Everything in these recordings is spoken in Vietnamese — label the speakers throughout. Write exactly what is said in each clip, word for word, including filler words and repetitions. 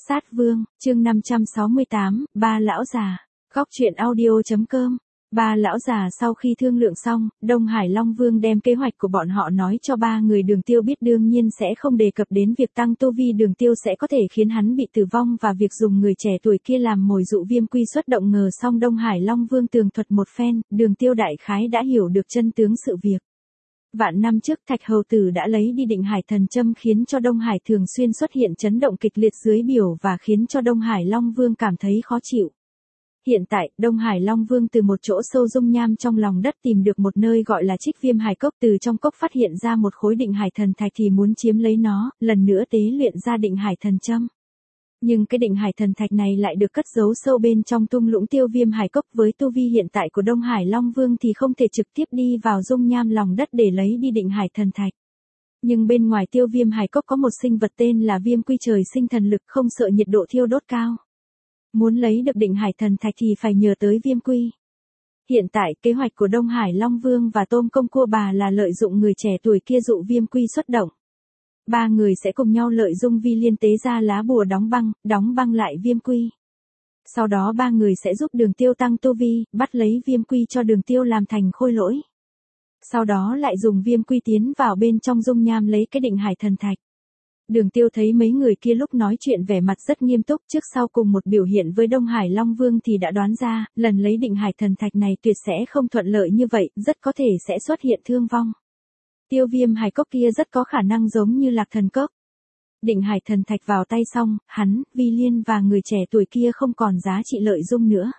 Speaker 1: Sát Vương, chương năm trăm sáu mươi tám, ba lão già. Góc truyện audio.com. Ba lão già sau khi thương lượng xong, Đông Hải Long Vương đem kế hoạch của bọn họ nói cho ba người Đường Tiêu biết, đương nhiên sẽ không đề cập đến việc tăng tu vi Đường Tiêu sẽ có thể khiến hắn bị tử vong và việc dùng người trẻ tuổi kia làm mồi dụ Viêm Quy xuất động. Ngờ xong Đông Hải Long Vương tường thuật một phen, Đường Tiêu đại khái đã hiểu được chân tướng sự việc. Vạn năm trước Thạch Hầu Tử đã lấy đi Định Hải Thần Châm khiến cho Đông Hải thường xuyên xuất hiện chấn động kịch liệt dưới biểu và khiến cho Đông Hải Long Vương cảm thấy khó chịu. Hiện tại, Đông Hải Long Vương từ một chỗ sâu dung nham trong lòng đất tìm được một nơi gọi là Trích Viêm Hải Cốc, từ trong cốc phát hiện ra một khối Định Hải Thần Thạch thì muốn chiếm lấy nó, lần nữa tế luyện ra Định Hải Thần Châm. Nhưng cái Định Hải Thần Thạch này lại được cất giấu sâu bên trong thung lũng Tiêu Viêm Hải Cốc, với tu vi hiện tại của Đông Hải Long Vương thì không thể trực tiếp đi vào dung nham lòng đất để lấy đi Định Hải Thần Thạch. Nhưng bên ngoài Tiêu Viêm Hải Cốc có một sinh vật tên là Viêm Quy, trời sinh thần lực, không sợ nhiệt độ thiêu đốt cao. Muốn lấy được Định Hải Thần Thạch thì phải nhờ tới Viêm Quy. Hiện tại, kế hoạch của Đông Hải Long Vương và Tôm Công Cua Bà là lợi dụng người trẻ tuổi kia dụ Viêm Quy xuất động. Ba người sẽ cùng nhau lợi dụng vi liên tế ra lá bùa đóng băng, đóng băng lại Viêm Quy. Sau đó ba người sẽ giúp Đường Tiêu tăng tu vi, bắt lấy Viêm Quy cho Đường Tiêu làm thành khôi lỗi. Sau đó lại dùng Viêm Quy tiến vào bên trong dung nham lấy cái Định Hải Thần Thạch. Đường Tiêu thấy mấy người kia lúc nói chuyện vẻ mặt rất nghiêm túc, trước sau cùng một biểu hiện với Đông Hải Long Vương thì đã đoán ra, lần lấy Định Hải Thần Thạch này tuyệt sẽ không thuận lợi như vậy, rất có thể sẽ xuất hiện thương vong. Tiêu Viêm Hải Cốc kia rất có khả năng giống như Lạc Thần Cốc. Định Hải Thần Thạch vào tay xong, hắn, Vi Liên và người trẻ tuổi kia không còn giá trị lợi dụng nữa.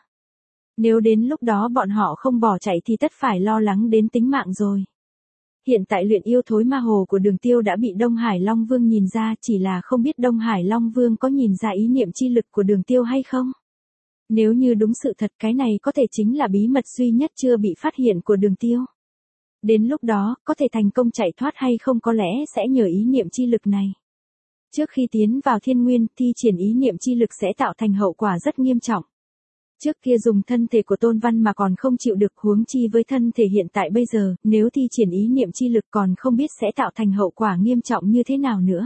Speaker 1: Nếu đến lúc đó bọn họ không bỏ chạy thì tất phải lo lắng đến tính mạng rồi. Hiện tại luyện yêu thối ma hồ của Đường Tiêu đã bị Đông Hải Long Vương nhìn ra, chỉ là không biết Đông Hải Long Vương có nhìn ra ý niệm chi lực của Đường Tiêu hay không. Nếu như đúng sự thật, cái này có thể chính là bí mật duy nhất chưa bị phát hiện của Đường Tiêu. Đến lúc đó, có thể thành công chạy thoát hay không có lẽ sẽ nhờ ý niệm chi lực này. Trước khi tiến vào thiên nguyên, thi triển ý niệm chi lực sẽ tạo thành hậu quả rất nghiêm trọng. Trước kia dùng thân thể của Tôn Văn mà còn không chịu được, huống chi với thân thể hiện tại bây giờ, nếu thi triển ý niệm chi lực còn không biết sẽ tạo thành hậu quả nghiêm trọng như thế nào nữa.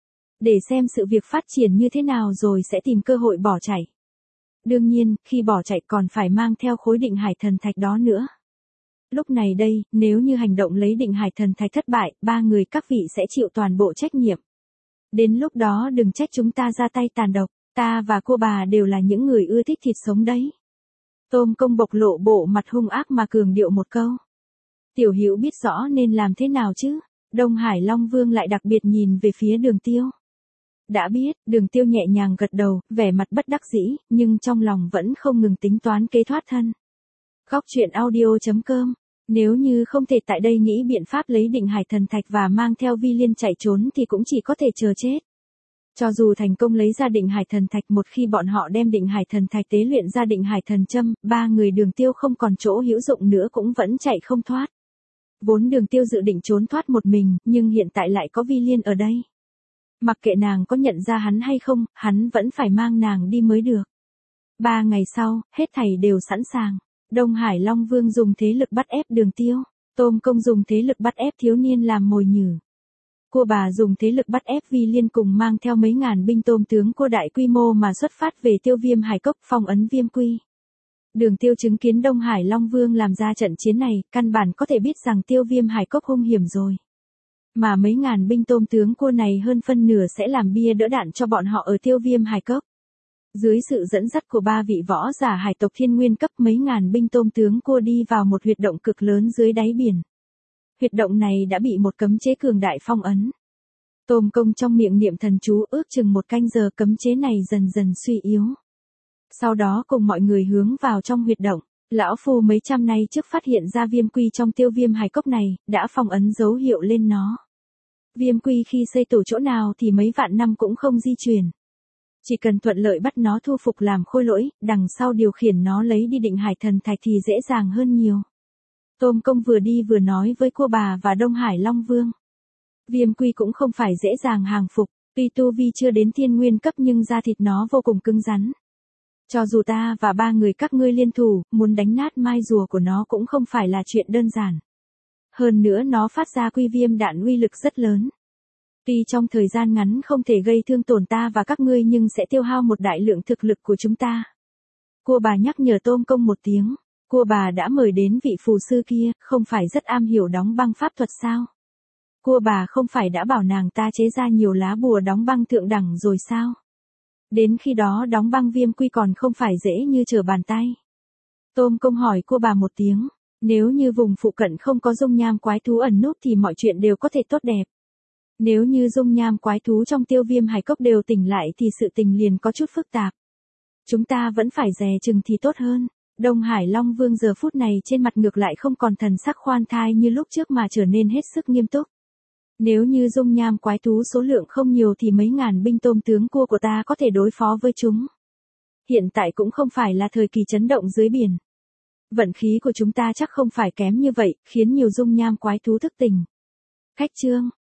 Speaker 1: Để xem sự việc phát triển như thế nào rồi sẽ tìm cơ hội bỏ chạy. Đương nhiên, khi bỏ chạy còn phải mang theo khối Định Hải Thần Thạch đó nữa. Lúc này đây, nếu như hành động lấy Định Hải Thần Thạch thất bại, ba người các vị sẽ chịu toàn bộ trách nhiệm. Đến lúc đó đừng trách chúng ta ra tay tàn độc, ta và cô bà đều là những người ưa thích thịt sống đấy. Tôm Công bộc lộ bộ mặt hung ác mà cường điệu một câu. Tiểu Hữu biết rõ nên làm thế nào chứ? Đông Hải Long Vương lại đặc biệt nhìn về phía Đường Tiêu. Đã biết, Đường Tiêu nhẹ nhàng gật đầu, vẻ mặt bất đắc dĩ, nhưng trong lòng vẫn không ngừng tính toán kế thoát thân. Góc truyện audio.com. Nếu như không thể tại đây nghĩ biện pháp lấy Định Hải Thần Thạch và mang theo Vi Liên chạy trốn thì cũng chỉ có thể chờ chết. Cho dù thành công lấy ra Định Hải Thần Thạch, một khi bọn họ đem Định Hải Thần Thạch tế luyện ra Định Hải Thần Châm, ba người Đường Tiêu không còn chỗ hữu dụng nữa cũng vẫn chạy không thoát. Vốn Đường Tiêu dự định trốn thoát một mình, nhưng hiện tại lại có Vi Liên ở đây. Mặc kệ nàng có nhận ra hắn hay không, hắn vẫn phải mang nàng đi mới được. Ba ngày sau, hết thảy đều sẵn sàng. Đông Hải Long Vương dùng thế lực bắt ép Đường Tiêu, Tôm Công dùng thế lực bắt ép thiếu niên làm mồi nhử. Cua Bà dùng thế lực bắt ép Vi Liên cùng mang theo mấy ngàn binh tôm tướng cua đại quy mô mà xuất phát về Tiêu Viêm Hải Cốc phong ấn Viêm Quy. Đường Tiêu chứng kiến Đông Hải Long Vương làm ra trận chiến này, căn bản có thể biết rằng Tiêu Viêm Hải Cốc hung hiểm rồi. Mà mấy ngàn binh tôm tướng cua này hơn phân nửa sẽ làm bia đỡ đạn cho bọn họ ở Tiêu Viêm Hải Cốc. Dưới sự dẫn dắt của ba vị võ giả hải tộc thiên nguyên cấp, mấy ngàn binh tôm tướng cua đi vào một huyệt động cực lớn dưới đáy biển. Huyệt động này đã bị một cấm chế cường đại phong ấn. Tôm Công trong miệng niệm thần chú, ước chừng một canh giờ cấm chế này dần dần suy yếu. Sau đó cùng mọi người hướng vào trong huyệt động. Lão Phu mấy trăm nay trước phát hiện ra Viêm Quy trong Tiêu Viêm Hải Cốc này, đã phong ấn dấu hiệu lên nó. Viêm Quy khi xây tổ chỗ nào thì mấy vạn năm cũng không di chuyển. Chỉ cần thuận lợi bắt nó thu phục làm khôi lỗi, đằng sau điều khiển nó lấy đi Định Hải Thần Thạch thì dễ dàng hơn nhiều. Tôm Công vừa đi vừa nói với Cua Bà và Đông Hải Long Vương. Viêm Quy cũng không phải dễ dàng hàng phục, tuy tu vi chưa đến thiên nguyên cấp nhưng da thịt nó vô cùng cứng rắn. Cho dù ta và ba người các ngươi liên thủ, muốn đánh nát mai rùa của nó cũng không phải là chuyện đơn giản. Hơn nữa nó phát ra quy viêm đạn uy lực rất lớn. Tuy trong thời gian ngắn không thể gây thương tổn ta và các ngươi nhưng sẽ tiêu hao một đại lượng thực lực của chúng ta. Cua bà nhắc nhở Tôm Công một tiếng. Cua bà đã mời đến vị phù sư kia, không phải rất am hiểu đóng băng pháp thuật sao? Cua bà không phải đã bảo nàng ta chế ra nhiều lá bùa đóng băng thượng đẳng rồi sao? Đến khi đó đóng băng viêm quy còn không phải dễ như trở bàn tay. Tôm Công hỏi cua bà một tiếng. Nếu như vùng phụ cận không có dung nham quái thú ẩn núp thì mọi chuyện đều có thể tốt đẹp. Nếu như dung nham quái thú trong tiêu viêm hải cốc đều tỉnh lại thì sự tình liền có chút phức tạp. Chúng ta vẫn phải dè chừng thì tốt hơn. Đông Hải Long Vương giờ phút này trên mặt ngược lại không còn thần sắc khoan thai như lúc trước mà trở nên hết sức nghiêm túc. Nếu như dung nham quái thú số lượng không nhiều thì mấy ngàn binh tôm tướng cua của ta có thể đối phó với chúng. Hiện tại cũng không phải là thời kỳ chấn động dưới biển. Vận khí của chúng ta chắc không phải kém như vậy, khiến nhiều dung nham quái thú thức tỉnh. Khách trương,